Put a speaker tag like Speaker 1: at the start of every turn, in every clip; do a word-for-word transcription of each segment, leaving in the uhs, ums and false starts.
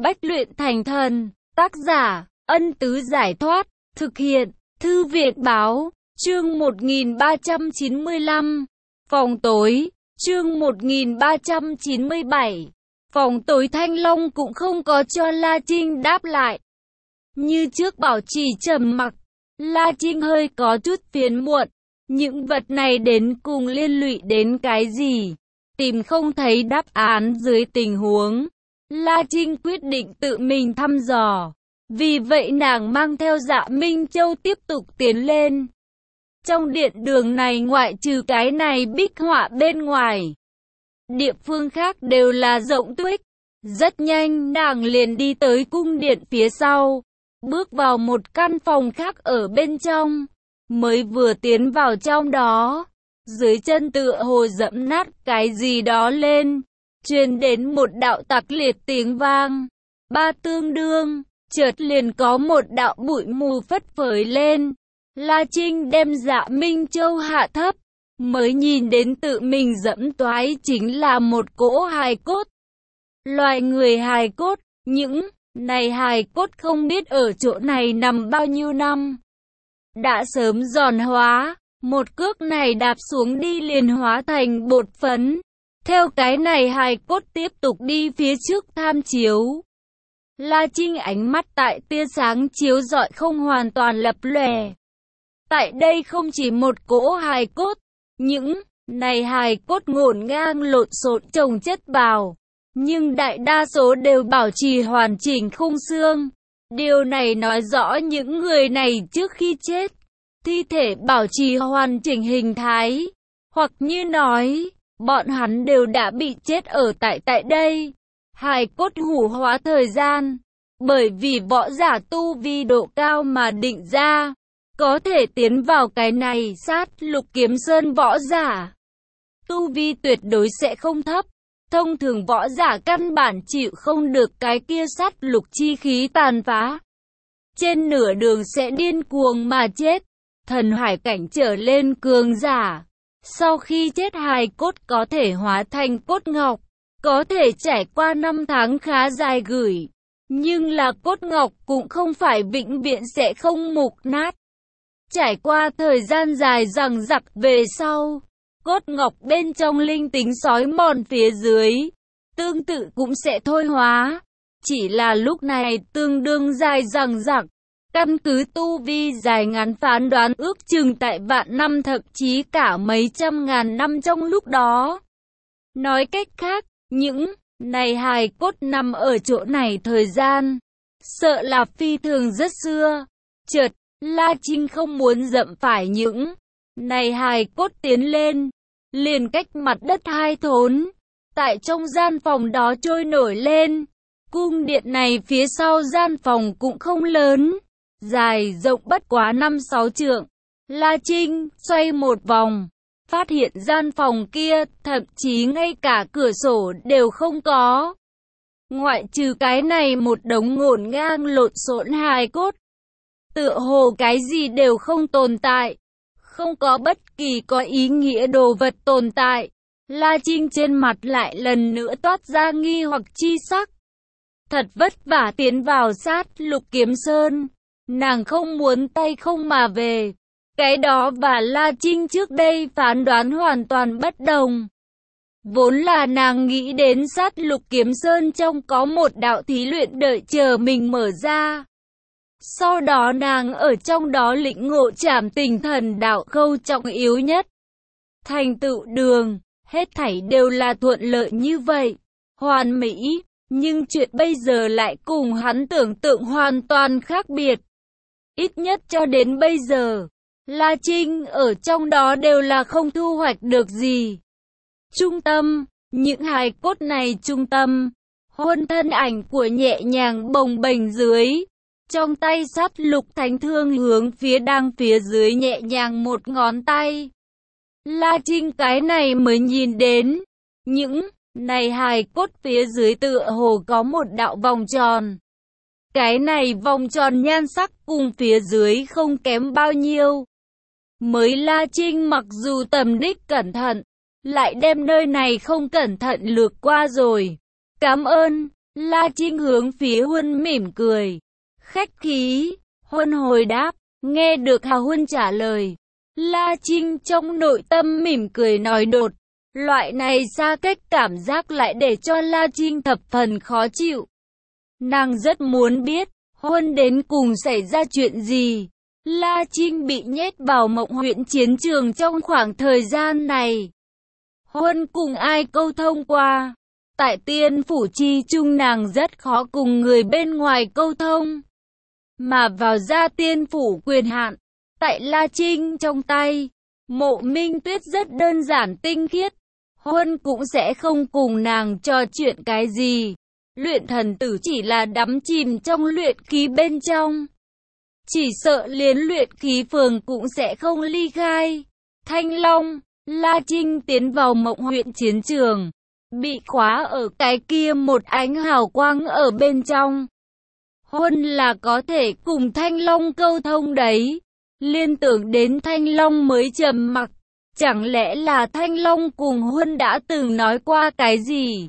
Speaker 1: Bách luyện thành thần, tác giả, Ân Tứ Giải Thoát, thực hiện, Thư Viện Báo, chương một nghìn ba trăm chín mươi lăm, Phòng tối, chương một nghìn ba trăm chín mươi bảy, Phòng tối. Thanh Long cũng không có cho La Trinh đáp lại. Như trước bảo trì trầm mặc, La Trinh hơi có chút phiền muộn, những vật này đến cùng liên lụy đến cái gì? Tìm không thấy đáp án dưới tình huống, La Trinh quyết định tự mình thăm dò. Vì vậy nàng mang theo Dạ Minh Châu tiếp tục tiến lên. Trong điện đường này ngoại trừ cái này bích họa bên ngoài, địa phương khác đều là rộng tuếch. Rất nhanh nàng liền đi tới cung điện phía sau, bước vào một căn phòng khác ở bên trong. Mới vừa tiến vào trong đó, dưới chân tựa hồ dẫm nát cái gì đó lên, truyền đến một đạo tạc liệt tiếng vang. Ba tương đương, chợt liền có một đạo bụi mù phất phới lên. La Trinh đem Dạ Minh Châu hạ thấp, mới nhìn đến tự mình dẫm toái chính là một cỗ hài cốt. Loài người hài cốt, những này hài cốt không biết ở chỗ này nằm bao nhiêu năm, đã sớm giòn hóa, một cước này đạp xuống đi liền hóa thành bột phấn. Theo cái này hài cốt tiếp tục đi phía trước tham chiếu. La Trinh ánh mắt tại tia sáng chiếu rọi không hoàn toàn lập lòe. Tại đây không chỉ một cỗ hài cốt, những này hài cốt ngổn ngang lộn xộn chồng chất vào, nhưng đại đa số đều bảo trì hoàn chỉnh khung xương. Điều này nói rõ những người này trước khi chết, thi thể bảo trì hoàn chỉnh hình thái, hoặc như nói, bọn hắn đều đã bị chết ở tại tại đây. Hài cốt hủ hóa thời gian, bởi vì võ giả tu vi độ cao mà định ra, có thể tiến vào cái này sát lục kiếm sơn võ giả, tu vi tuyệt đối sẽ không thấp. Thông thường võ giả căn bản chịu không được cái kia sát lục chi khí tàn phá, trên nửa đường sẽ điên cuồng mà chết. Thần hải cảnh trở lên cường giả, sau khi chết hài cốt có thể hóa thành cốt ngọc, có thể trải qua năm tháng khá dài gửi, nhưng là cốt ngọc cũng không phải vĩnh viễn sẽ không mục nát. Trải qua thời gian dài dằng dặc về sau, cốt ngọc bên trong linh tính sói mòn phía dưới, tương tự cũng sẽ thôi hóa. Chỉ là lúc này tương đương dài dằng dặc, căn cứ tu vi dài ngắn phán đoán ước chừng tại vạn năm thậm chí cả mấy trăm ngàn năm trong lúc đó. Nói cách khác, những này hài cốt nằm ở chỗ này thời gian, sợ là phi thường rất xưa. Chợt, La Trinh không muốn dậm phải những này hài cốt tiến lên, liền cách mặt đất hai thốn, tại trong gian phòng đó trôi nổi lên. Cung điện này phía sau gian phòng cũng không lớn, dài rộng bất quá năm sáu trượng. La Trinh xoay một vòng, phát hiện gian phòng kia thậm chí ngay cả cửa sổ đều không có. Ngoại trừ cái này một đống ngổn ngang lộn xộn hài cốt, tựa hồ cái gì đều không tồn tại, không có bất kỳ có ý nghĩa đồ vật tồn tại. La Trinh trên mặt lại lần nữa toát ra nghi hoặc chi sắc. Thật vất vả tiến vào sát lục kiếm sơn, nàng không muốn tay không mà về. Cái đó và La Trinh trước đây phán đoán hoàn toàn bất đồng. Vốn là nàng nghĩ đến sát lục kiếm sơn trong có một đạo thí luyện đợi chờ mình mở ra. Sau đó nàng ở trong đó lĩnh ngộ trảm tình thần đạo khâu trọng yếu nhất. Thành tựu đường, hết thảy đều là thuận lợi như vậy, hoàn mỹ. Nhưng chuyện bây giờ lại cùng hắn tưởng tượng hoàn toàn khác biệt. Ít nhất cho đến bây giờ, La Trinh ở trong đó đều là không thu hoạch được gì. Trung tâm, những hài cốt này trung tâm, huân thân ảnh của nhẹ nhàng bồng bềnh dưới. Trong tay sát lục thánh thương hướng phía đang phía dưới nhẹ nhàng một ngón tay. La Trinh cái này mới nhìn đến, những này hài cốt phía dưới tựa hồ có một đạo vòng tròn. Cái này vòng tròn nhan sắc cùng phía dưới không kém bao nhiêu. Mới La Trinh mặc dù tầm đích cẩn thận, lại đem nơi này không cẩn thận lược qua rồi. Cảm ơn, La Trinh hướng phía Huân mỉm cười. Khách khí, Huân hồi đáp. Nghe được Hà Huân trả lời, La Trinh trong nội tâm mỉm cười nói đột. Loại này xa cách cảm giác lại để cho La Trinh thập phần khó chịu. Nàng rất muốn biết, Huân đến cùng xảy ra chuyện gì. La Trinh bị nhét vào Mộng huyện chiến trường trong khoảng thời gian này. Huân cùng ai câu thông qua? Tại Tiên Phủ Chi Trung nàng rất khó cùng người bên ngoài câu thông. Mà vào ra Tiên Phủ quyền hạn, tại La Trinh trong tay, Mộ Minh Tuyết rất đơn giản tinh khiết. Huân cũng sẽ không cùng nàng trò chuyện cái gì. Luyện thần tử chỉ là đắm chìm trong luyện khí bên trong. Chỉ sợ liền luyện khí phường cũng sẽ không ly khai. Thanh Long, La Trinh tiến vào Mộng huyện chiến trường, bị khóa ở cái kia một ánh hào quang ở bên trong. Huân là có thể cùng Thanh Long câu thông đấy. Liên tưởng đến Thanh Long mới trầm mặc. Chẳng lẽ là Thanh Long cùng Huân đã từng nói qua cái gì?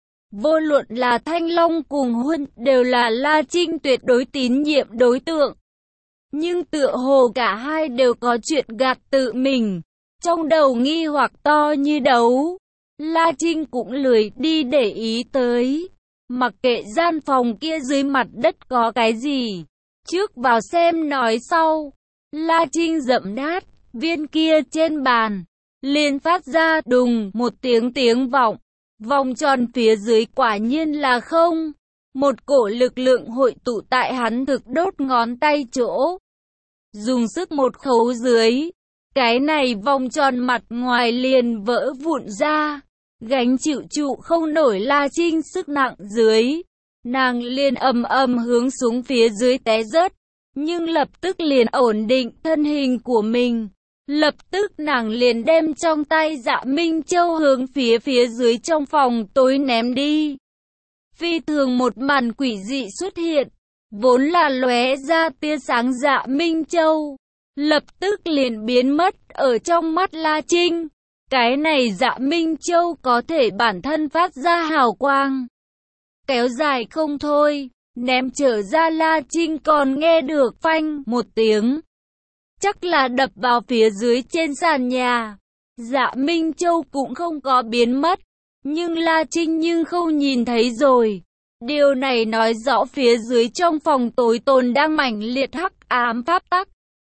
Speaker 1: Vô luận là Thanh Long cùng Huân đều là La Trinh tuyệt đối tín nhiệm đối tượng. Nhưng tựa hồ cả hai đều có chuyện gạt tự mình. Trong đầu nghi hoặc to như đấu. La Trinh cũng lười đi để ý tới. Mặc kệ gian phòng kia dưới mặt đất có cái gì. Trước vào xem nói sau. La Trinh dậm đát. Viên kia trên bàn. Liền phát ra đùng một tiếng tiếng vọng. Vòng tròn phía dưới quả nhiên là không. Một cổ lực lượng hội tụ tại hắn thực đốt ngón tay chỗ. Dùng sức một khấu dưới. Cái này vòng tròn mặt ngoài liền vỡ vụn ra. Gánh chịu trụ không nổi La Trinh sức nặng dưới. Nàng liền ầm ầm hướng xuống phía dưới té rớt. Nhưng lập tức liền ổn định thân hình của mình. Lập tức nàng liền đem trong tay Dạ Minh Châu hướng phía phía dưới trong phòng tối ném đi. Phi thường một màn quỷ dị xuất hiện. Vốn là lóe ra tia sáng Dạ Minh Châu. Lập tức liền biến mất ở trong mắt La Trinh. Cái này Dạ Minh Châu có thể bản thân phát ra hào quang. Kéo dài không thôi. Ném trở ra La Trinh còn nghe được phanh một tiếng. Chắc là đập vào phía dưới trên sàn nhà. Dạ Minh Châu cũng không có biến mất. Nhưng La Trinh nhưng không nhìn thấy rồi. Điều này nói rõ phía dưới trong phòng tối tồn đang mãnh liệt hắc ám pháp tắc.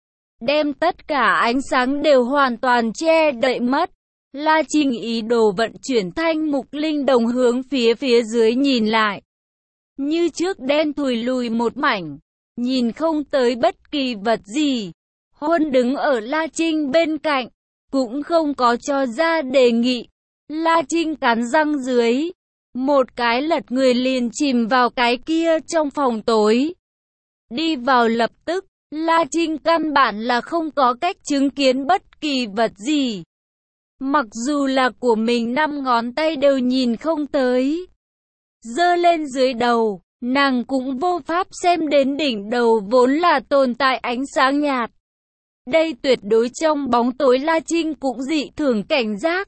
Speaker 1: Đem tất cả ánh sáng đều hoàn toàn che đậy mất. La Trinh ý đồ vận chuyển thanh mục linh đồng hướng phía phía dưới nhìn lại. Như trước đen thùi lùi một mảnh. Nhìn không tới bất kỳ vật gì. Huân đứng ở La Trinh bên cạnh. Cũng không có cho ra đề nghị. La Trinh cắn răng dưới. Một cái lật người liền chìm vào cái kia trong phòng tối. Đi vào lập tức. La Trinh căn bản là không có cách chứng kiến bất kỳ vật gì. Mặc dù là của mình năm ngón tay đều nhìn không tới. Giơ lên dưới đầu, nàng cũng vô pháp xem đến đỉnh đầu vốn là tồn tại ánh sáng nhạt. Đây tuyệt đối trong bóng tối La Trinh cũng dị thường cảnh giác.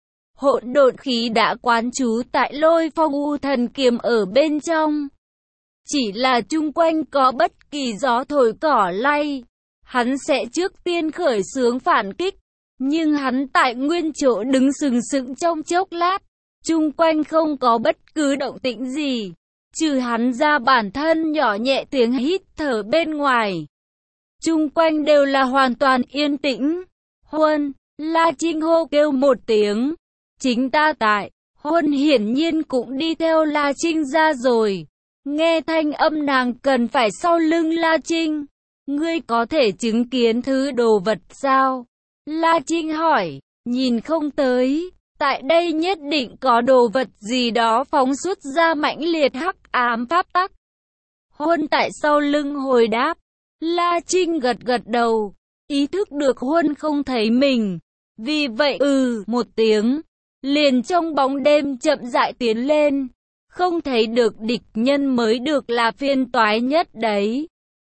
Speaker 1: Hỗn độn khí đã quán trú tại Lôi Phong U Thần Kiếm ở bên trong. Chỉ là chung quanh có bất kỳ gió thổi cỏ lay, hắn sẽ trước tiên khởi xướng phản kích. Nhưng hắn tại nguyên chỗ đứng sừng sững trong chốc lát, chung quanh không có bất cứ động tĩnh gì, trừ hắn ra bản thân nhỏ nhẹ tiếng hít thở bên ngoài. Chung quanh đều là hoàn toàn yên tĩnh. Huân, La Trinh hô kêu một tiếng. Chính ta tại. Huân hiển nhiên cũng đi theo La Trinh ra rồi. Nghe thanh âm nàng cần phải sau lưng La Trinh. Ngươi có thể chứng kiến thứ đồ vật sao? La Trinh hỏi, nhìn không tới. Tại đây nhất định có đồ vật gì đó phóng xuất ra mãnh liệt hắc ám pháp tắc. Huân tại sau lưng hồi đáp. La Trinh gật gật đầu, ý thức được Huân không thấy mình. Vì vậy ừ một tiếng, liền trong bóng đêm chậm rãi tiến lên. Không thấy được địch nhân mới được là phiền toái nhất đấy.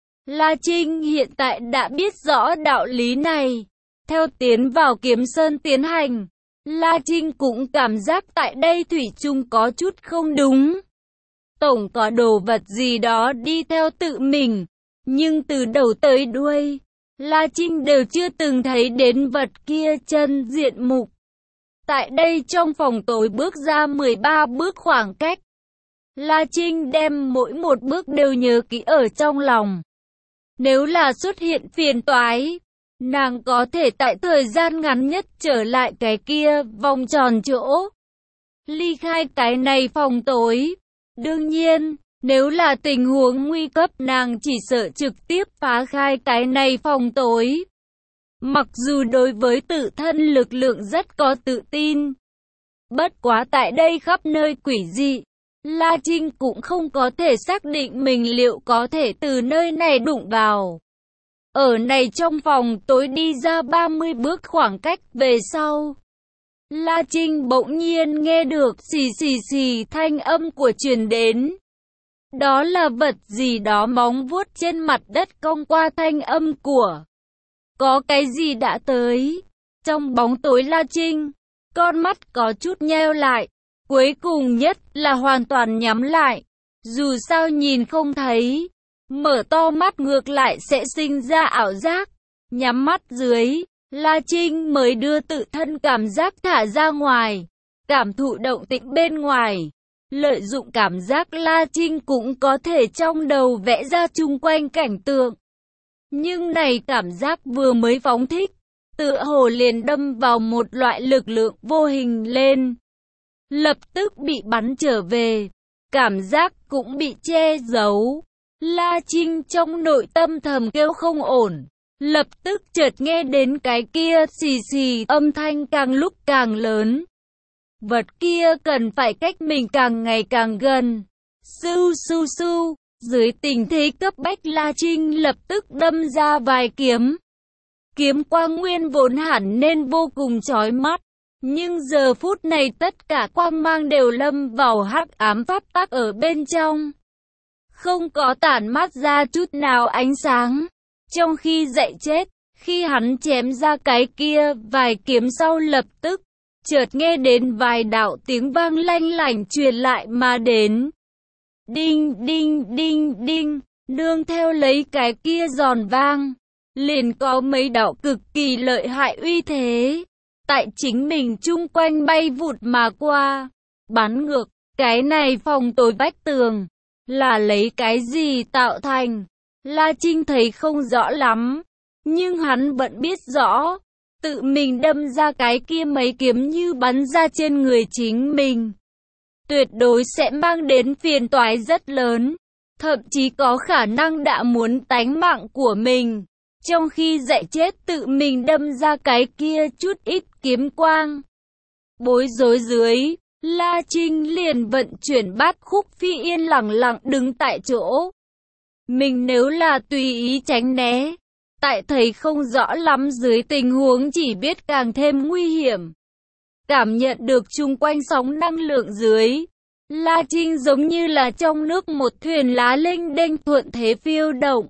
Speaker 1: La Trinh hiện tại đã biết rõ đạo lý này. Theo tiến vào Kiếm Sơn tiến hành, La Trinh cũng cảm giác tại đây thủy chung có chút không đúng. tổng có đồ vật gì đó đi theo tự mình. Nhưng từ đầu tới đuôi, La Trinh đều chưa từng thấy đến vật kia chân diện mục. Tại đây trong phòng tối bước ra mười ba bước khoảng cách. La Trinh đem mỗi một bước đều nhớ kỹ ở trong lòng. Nếu là xuất hiện phiền toái, nàng có thể tại thời gian ngắn nhất trở lại cái kia vòng tròn chỗ. Ly khai cái này phòng tối. Đương nhiên, nếu là tình huống nguy cấp nàng chỉ sợ trực tiếp phá khai cái này phòng tối. Mặc dù đối với tự thân lực lượng rất có tự tin. Bất quá tại đây khắp nơi quỷ dị. La Trinh cũng không có thể xác định mình liệu có thể từ nơi này đụng vào. Ở này trong phòng tối đi ra ba mươi bước khoảng cách về sau. La Trinh bỗng nhiên nghe được xì xì xì thanh âm của truyền đến. Đó là vật gì đó móng vuốt trên mặt đất cong qua thanh âm của. Có cái gì đã tới? Trong bóng tối La Trinh, con mắt có chút nheo lại. Cuối cùng nhất là hoàn toàn nhắm lại. Dù sao nhìn không thấy. Mở to mắt ngược lại sẽ sinh ra ảo giác. Nhắm mắt dưới, La Trinh mới đưa tự thân cảm giác thả ra ngoài. Cảm thụ động tĩnh bên ngoài. Lợi dụng cảm giác La Trinh cũng có thể trong đầu vẽ ra chung quanh cảnh tượng. Nhưng này cảm giác vừa mới phóng thích, tựa hồ liền đâm vào một loại lực lượng vô hình lên. Lập tức bị bắn trở về, cảm giác cũng bị che giấu. La Trinh trong nội tâm thầm kêu không ổn, lập tức chợt nghe đến cái kia xì xì âm thanh càng lúc càng lớn. Vật kia cần phải cách mình càng ngày càng gần. Sưu sưu sưu, dưới tình thế cấp bách La Trinh lập tức đâm ra vài kiếm. Kiếm quang nguyên vốn hẳn nên vô cùng chói mắt. Nhưng giờ phút này tất cả quang mang đều lâm vào hắc ám pháp tắc ở bên trong. Không có tản mát ra chút nào ánh sáng. Trong khi dậy chết, khi hắn chém ra cái kia vài kiếm sau lập tức, chợt nghe đến vài đạo tiếng vang lanh lảnh truyền lại mà đến. Đinh đinh đinh đinh, nương theo lấy cái kia giòn vang, liền có mấy đạo cực kỳ lợi hại uy thế. Tại chính mình chung quanh bay vụt mà qua, bắn ngược, cái này phòng tối vách tường, là lấy cái gì tạo thành, La Trinh thấy không rõ lắm, nhưng hắn vẫn biết rõ, tự mình đâm ra cái kia mấy kiếm như bắn ra trên người chính mình. Tuyệt đối sẽ mang đến phiền toái rất lớn, thậm chí có khả năng đã muốn tánh mạng của mình. Trong khi dạy chết tự mình đâm ra cái kia chút ít kiếm quang. Bối rối dưới, La Trinh liền vận chuyển bát khúc phi yên lặng lặng đứng tại chỗ. Mình nếu là tùy ý tránh né, tại thấy không rõ lắm dưới tình huống chỉ biết càng thêm nguy hiểm. Cảm nhận được chung quanh sóng năng lượng dưới, La Trinh giống như là trong nước một thuyền lá lênh đênh thuận thế phiêu động.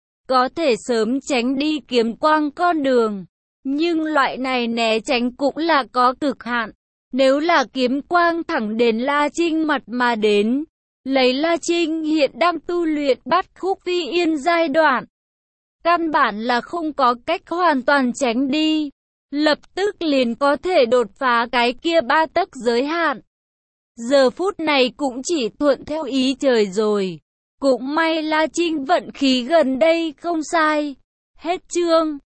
Speaker 1: Có thể sớm tránh đi kiếm quang con đường, nhưng loại này né tránh cũng là có cực hạn. Nếu là kiếm quang thẳng đến La Trinh mặt mà đến, lấy La Trinh hiện đang tu luyện bát khúc phi yên giai đoạn, căn bản là không có cách hoàn toàn tránh đi, lập tức liền có thể đột phá cái kia ba tấc giới hạn. Giờ phút này cũng chỉ thuận theo ý trời rồi. Cũng may La Trinh vận khí gần đây không sai. Hết chương.